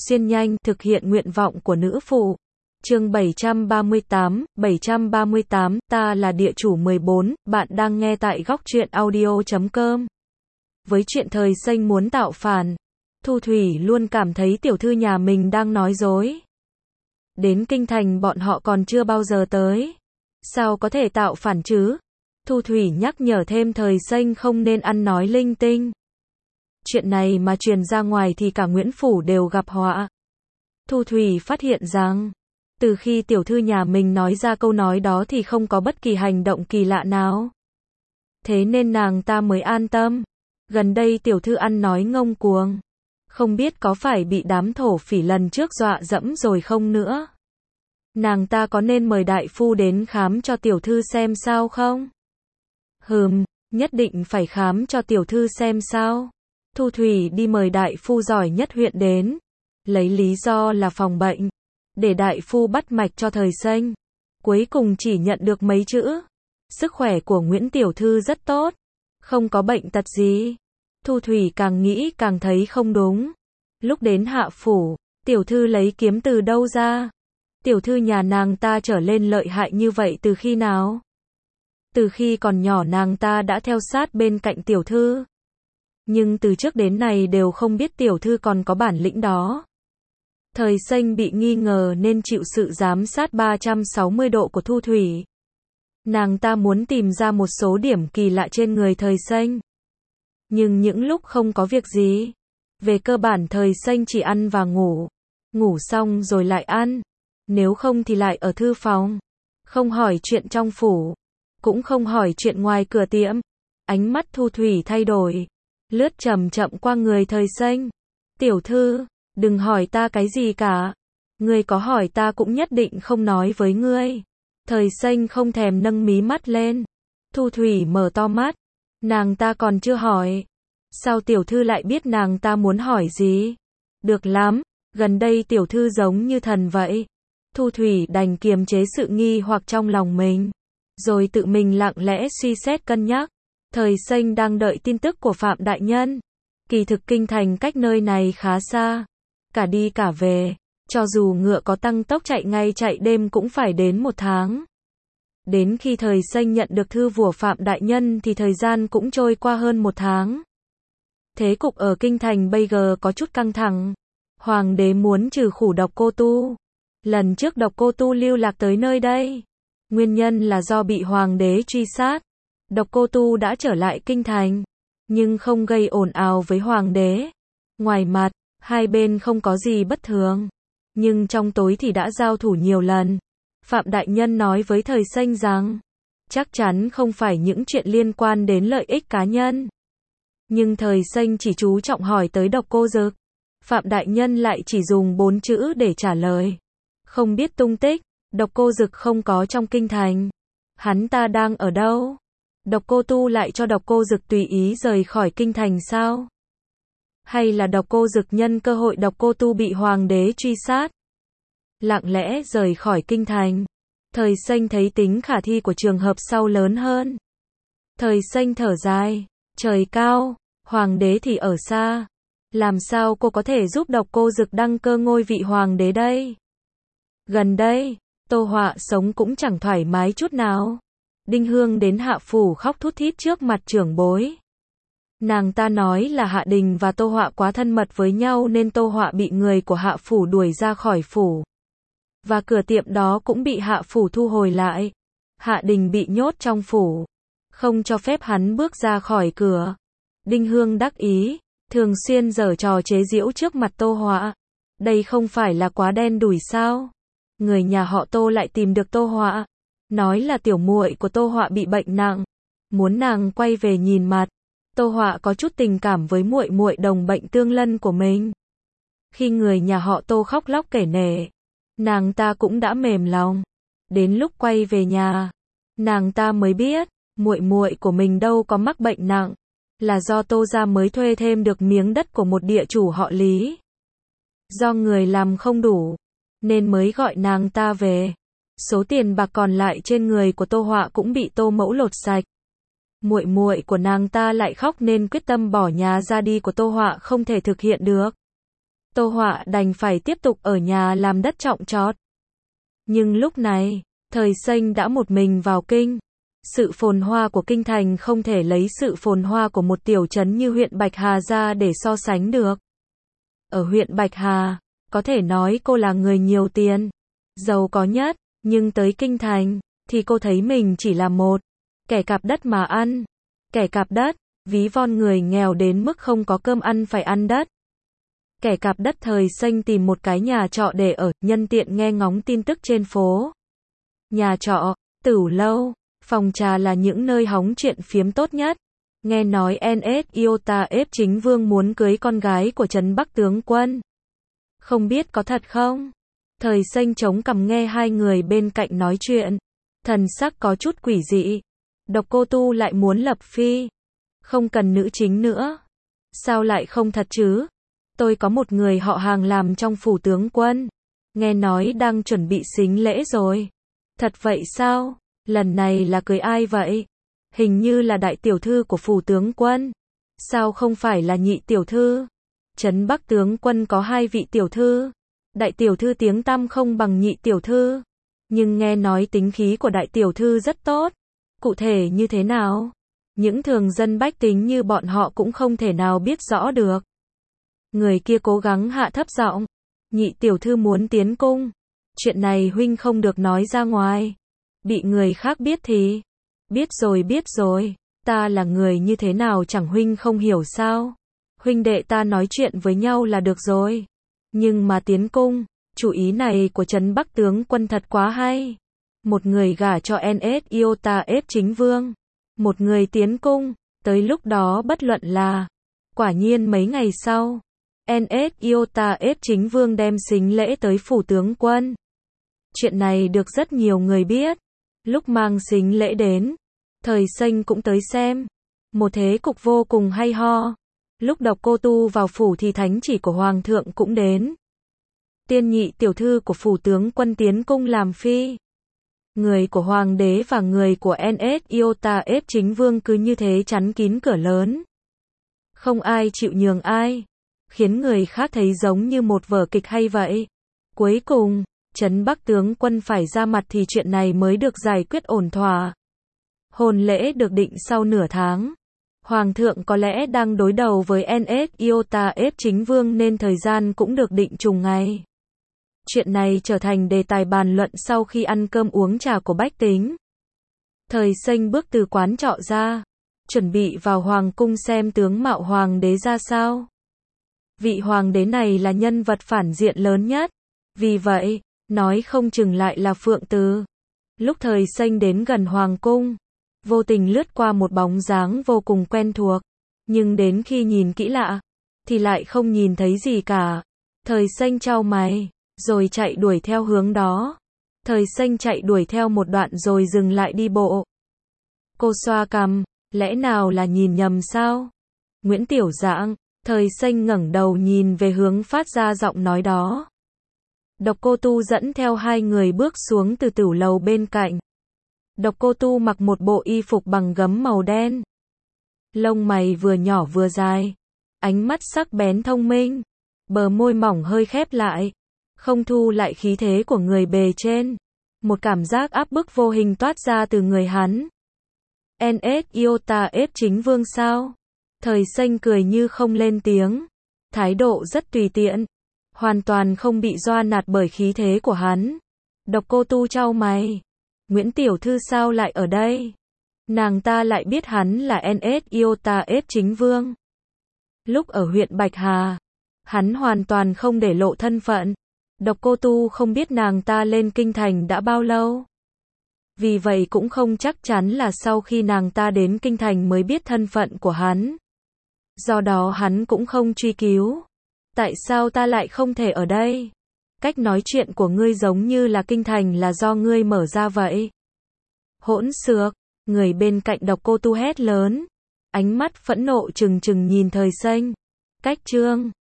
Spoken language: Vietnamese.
xuyên nhanh, thực hiện nguyện vọng của nữ phụ. Chương 738, ta là địa chủ 14, bạn đang nghe tại góc truyện audio.com. Với chuyện thời xanh muốn tạo phản, Thu Thủy luôn cảm thấy tiểu thư nhà mình đang nói dối. Đến kinh thành bọn họ còn chưa bao giờ tới. Sao có thể tạo phản chứ? Thu Thủy nhắc nhở thêm thời xanh không nên ăn nói linh tinh. Chuyện này mà truyền ra ngoài thì cả Nguyễn Phủ đều gặp họa. Thu Thủy phát hiện rằng, từ khi tiểu thư nhà mình nói ra câu nói đó thì không có bất kỳ hành động kỳ lạ nào. Thế nên nàng ta mới an tâm. Gần đây tiểu thư ăn nói ngông cuồng. Không biết có phải bị đám thổ phỉ lần trước dọa dẫm rồi không nữa. Nàng ta có nên mời đại phu đến khám cho tiểu thư xem sao không? Nhất định phải khám cho tiểu thư xem sao. Thu Thủy đi mời đại phu giỏi nhất huyện đến. Lấy lý do là phòng bệnh. Để đại phu bắt mạch cho thời xanh. Cuối cùng chỉ nhận được mấy chữ. Sức khỏe của Nguyễn tiểu thư rất tốt. Không có bệnh tật gì. Thu Thủy càng nghĩ càng thấy không đúng. Lúc đến Hạ Phủ, tiểu thư lấy kiếm từ đâu ra? Tiểu thư nhà nàng ta trở lên lợi hại như vậy từ khi nào? Từ khi còn nhỏ nàng ta đã theo sát bên cạnh tiểu thư. Nhưng từ trước đến nay đều không biết tiểu thư còn có bản lĩnh đó. Thời xanh bị nghi ngờ nên chịu sự giám sát 360 độ của Thu Thủy. Nàng ta muốn tìm ra một số điểm kỳ lạ trên người thời xanh. Nhưng những lúc không có việc gì, về cơ bản thời xanh chỉ ăn và ngủ. Ngủ xong rồi lại ăn. Nếu không thì lại ở thư phòng. Không hỏi chuyện trong phủ. Cũng không hỏi chuyện ngoài cửa tiệm. Ánh mắt Thu Thủy thay đổi. Lướt chậm chậm qua người thời xanh. Tiểu thư, đừng hỏi ta cái gì cả. Ngươi có hỏi ta cũng nhất định không nói với ngươi. Thời xanh không thèm nâng mí mắt lên. Thu Thủy mở to mắt. Nàng ta còn chưa hỏi. Sao tiểu thư lại biết nàng ta muốn hỏi gì? Được lắm, gần đây tiểu thư giống như thần vậy. Thu Thủy đành kiềm chế sự nghi hoặc trong lòng mình. Rồi tự mình lặng lẽ suy xét cân nhắc. Thời xanh đang đợi tin tức của Phạm Đại Nhân. Kỳ thực kinh thành cách nơi này khá xa. Cả đi cả về. Cho dù ngựa có tăng tốc chạy ngay chạy đêm cũng phải đến 1 tháng. Đến khi thời xanh nhận được thư của Phạm Đại Nhân thì thời gian cũng trôi qua hơn 1 tháng. Thế cục ở kinh thành bây giờ có chút căng thẳng. Hoàng đế muốn trừ khử Độc Cô Tu. Lần trước Độc Cô Tu lưu lạc tới nơi đây. Nguyên nhân là do bị hoàng đế truy sát. Độc Cô Tu đã trở lại kinh thành. Nhưng không gây ồn ào với hoàng đế. Ngoài mặt, hai bên không có gì bất thường. Nhưng trong tối thì đã giao thủ nhiều lần. Phạm Đại Nhân nói với thời xanh rằng, chắc chắn không phải những chuyện liên quan đến lợi ích cá nhân. Nhưng thời xanh chỉ chú trọng hỏi tới Độc Cô Dực. Phạm Đại Nhân lại chỉ dùng 4 chữ để trả lời. Không biết tung tích, Độc Cô Dực không có trong kinh thành. Hắn ta đang ở đâu? Độc Cô Tu lại cho Độc Cô Dực tùy ý rời khỏi kinh thành sao? Hay là Độc Cô Dực nhân cơ hội Độc Cô Tu bị hoàng đế truy sát? Lặng lẽ rời khỏi kinh thành. Thời xanh thấy tính khả thi của trường hợp sau lớn hơn. Thời xanh thở dài. Trời cao, hoàng đế thì ở xa. Làm sao cô có thể giúp Độc Cô Dực đăng cơ ngôi vị hoàng đế đây? Gần đây, Tô Họa sống cũng chẳng thoải mái chút nào. Đinh Hương đến Hạ Phủ khóc thút thít trước mặt trưởng bối. Nàng ta nói là Hạ Đình và Tô Họa quá thân mật với nhau nên Tô Họa bị người của Hạ Phủ đuổi ra khỏi phủ. Và cửa tiệm đó cũng bị Hạ Phủ thu hồi lại. Hạ Đình bị nhốt trong phủ. Không cho phép hắn bước ra khỏi cửa. Đinh Hương đắc ý, thường xuyên giở trò chế giễu trước mặt Tô Họa. Đây không phải là quá đen đủi sao? Người nhà họ Tô lại tìm được Tô Họa. Nói là tiểu muội của Tô Họa bị bệnh nặng. Muốn nàng quay về nhìn mặt. Tô Họa có chút tình cảm với muội muội đồng bệnh tương lân của mình. Khi người nhà họ Tô khóc lóc kể nể, nàng ta cũng đã mềm lòng. Đến lúc quay về nhà, nàng ta mới biết, muội muội của mình đâu có mắc bệnh nặng, là do Tô gia mới thuê thêm được miếng đất của một địa chủ họ Lý. Do người làm không đủ, nên mới gọi nàng ta về. Số tiền bạc còn lại trên người của Tô Họa cũng bị Tô Mẫu lột sạch. Muội muội của nàng ta lại khóc nên quyết tâm bỏ nhà ra đi của Tô Họa không thể thực hiện được. Tô Họa đành phải tiếp tục ở nhà làm đất trọng chót. Nhưng lúc này, Thời Xanh đã một mình vào kinh. Sự phồn hoa của kinh thành không thể lấy sự phồn hoa của một tiểu trấn như huyện Bạch Hà ra để so sánh được. Ở huyện Bạch Hà, có thể nói cô là người nhiều tiền, giàu có nhất, nhưng tới kinh thành, thì cô thấy mình chỉ là một kẻ cạp đất mà ăn. Kẻ cạp đất, ví von người nghèo đến mức không có cơm ăn phải ăn đất. Kẻ cạp đất. Thời Xanh tìm một cái nhà trọ để ở, nhân tiện nghe ngóng tin tức trên phố. Nhà trọ, tửu lâu, phòng trà là những nơi hóng chuyện phiếm tốt nhất. Nghe nói NS Iota ép chính vương muốn cưới con gái của Trấn Bắc tướng quân. Không biết có thật không? Thời Xanh chống cằm nghe hai người bên cạnh nói chuyện. Thần sắc có chút quỷ dị. Độc Cô Tu lại muốn lập phi. Không cần nữ chính nữa. Sao lại không thật chứ? Tôi có một người họ Hàng làm trong phủ tướng quân. Nghe nói đang chuẩn bị sính lễ rồi. Thật vậy sao? Lần này là cưới ai vậy? Hình như là đại tiểu thư của phủ tướng quân. Sao không phải là nhị tiểu thư? Trấn Bắc tướng quân có hai vị tiểu thư. Đại tiểu thư tiếng tăm không bằng nhị tiểu thư. Nhưng nghe nói tính khí của đại tiểu thư rất tốt. Cụ thể như thế nào? Những thường dân bách tính như bọn họ cũng không thể nào biết rõ được. Người kia cố gắng hạ thấp giọng. Nhị tiểu thư muốn tiến cung. Chuyện này huynh không được nói ra ngoài. Bị người khác biết thì... Biết rồi. Ta là người như thế nào chẳng huynh không hiểu sao. Huynh đệ ta nói chuyện với nhau là được rồi. Nhưng mà tiến cung, chủ ý này của Trấn Bắc tướng quân thật quá hay. Một người gả cho NS Iota ép chính vương. Một người tiến cung, tới lúc đó bất luận là... Quả nhiên mấy ngày sau, NS Iota ép chính vương đem sính lễ tới phủ tướng quân. Chuyện này được rất nhiều người biết. Lúc mang sính lễ đến, Thời Xanh cũng tới xem. Một thế cục vô cùng hay ho. Lúc Độc Cô Tu vào phủ thì thánh chỉ của Hoàng thượng cũng đến. Tiên nhị tiểu thư của phủ tướng quân tiến cung làm phi. Người của Hoàng đế và người của NS Iota ép chính vương cứ như thế chắn kín cửa lớn. Không ai chịu nhường ai. Khiến người khác thấy giống như một vở kịch hay vậy. Cuối cùng, Trấn Bắc tướng quân phải ra mặt thì chuyện này mới được giải quyết ổn thỏa. Hôn lễ được định sau nửa tháng. Hoàng thượng có lẽ đang đối đầu với NS Iota ép chính vương nên thời gian cũng được định trùng ngày. Chuyện này trở thành đề tài bàn luận sau khi ăn cơm uống trà của bách tính. Thời Xanh bước từ quán trọ ra, chuẩn bị vào hoàng cung xem tướng mạo hoàng đế ra sao. Vị hoàng đế này là nhân vật phản diện lớn nhất. Vì vậy, nói không chừng lại là Phượng Từ. Lúc Thời Xanh đến gần hoàng cung, vô tình lướt qua một bóng dáng vô cùng quen thuộc. Nhưng đến khi nhìn kỹ lại, thì lại không nhìn thấy gì cả. Thời Xanh chau mày, rồi chạy đuổi theo hướng đó. Thời Xanh chạy đuổi theo một đoạn rồi dừng lại đi bộ. Cô xoa cằm, lẽ nào là nhìn nhầm sao? Nguyễn Tiểu Dạng. Thời Xanh ngẩng đầu nhìn về hướng phát ra giọng nói đó. Độc Cô Tu dẫn theo hai người bước xuống từ tửu lầu bên cạnh. Độc Cô Tu mặc một bộ y phục bằng gấm màu đen. Lông mày vừa nhỏ vừa dài. Ánh mắt sắc bén thông minh. Bờ môi mỏng hơi khép lại. Không thu lại khí thế của người bề trên. Một cảm giác áp bức vô hình toát ra từ người hắn. NS Iota ép chính vương sao? Thời Xanh cười như không lên tiếng. Thái độ rất tùy tiện. Hoàn toàn không bị doa nạt bởi khí thế của hắn. Độc Cô Tu chau mày. Nguyễn tiểu thư sao lại ở đây? Nàng ta lại biết hắn là NS Iota ép chính vương. Lúc ở huyện Bạch Hà, hắn hoàn toàn không để lộ thân phận. Độc Cô Tu không biết nàng ta lên kinh thành đã bao lâu. Vì vậy cũng không chắc chắn là sau khi nàng ta đến kinh thành mới biết thân phận của hắn. Do đó hắn cũng không truy cứu. Tại sao ta lại không thể ở đây? Cách nói chuyện của ngươi giống như là kinh thành là do ngươi mở ra vậy. Hỗn xược, người bên cạnh Độc Cô Tu hét lớn. Ánh mắt phẫn nộ trừng trừng nhìn Thời Xanh. Cách chương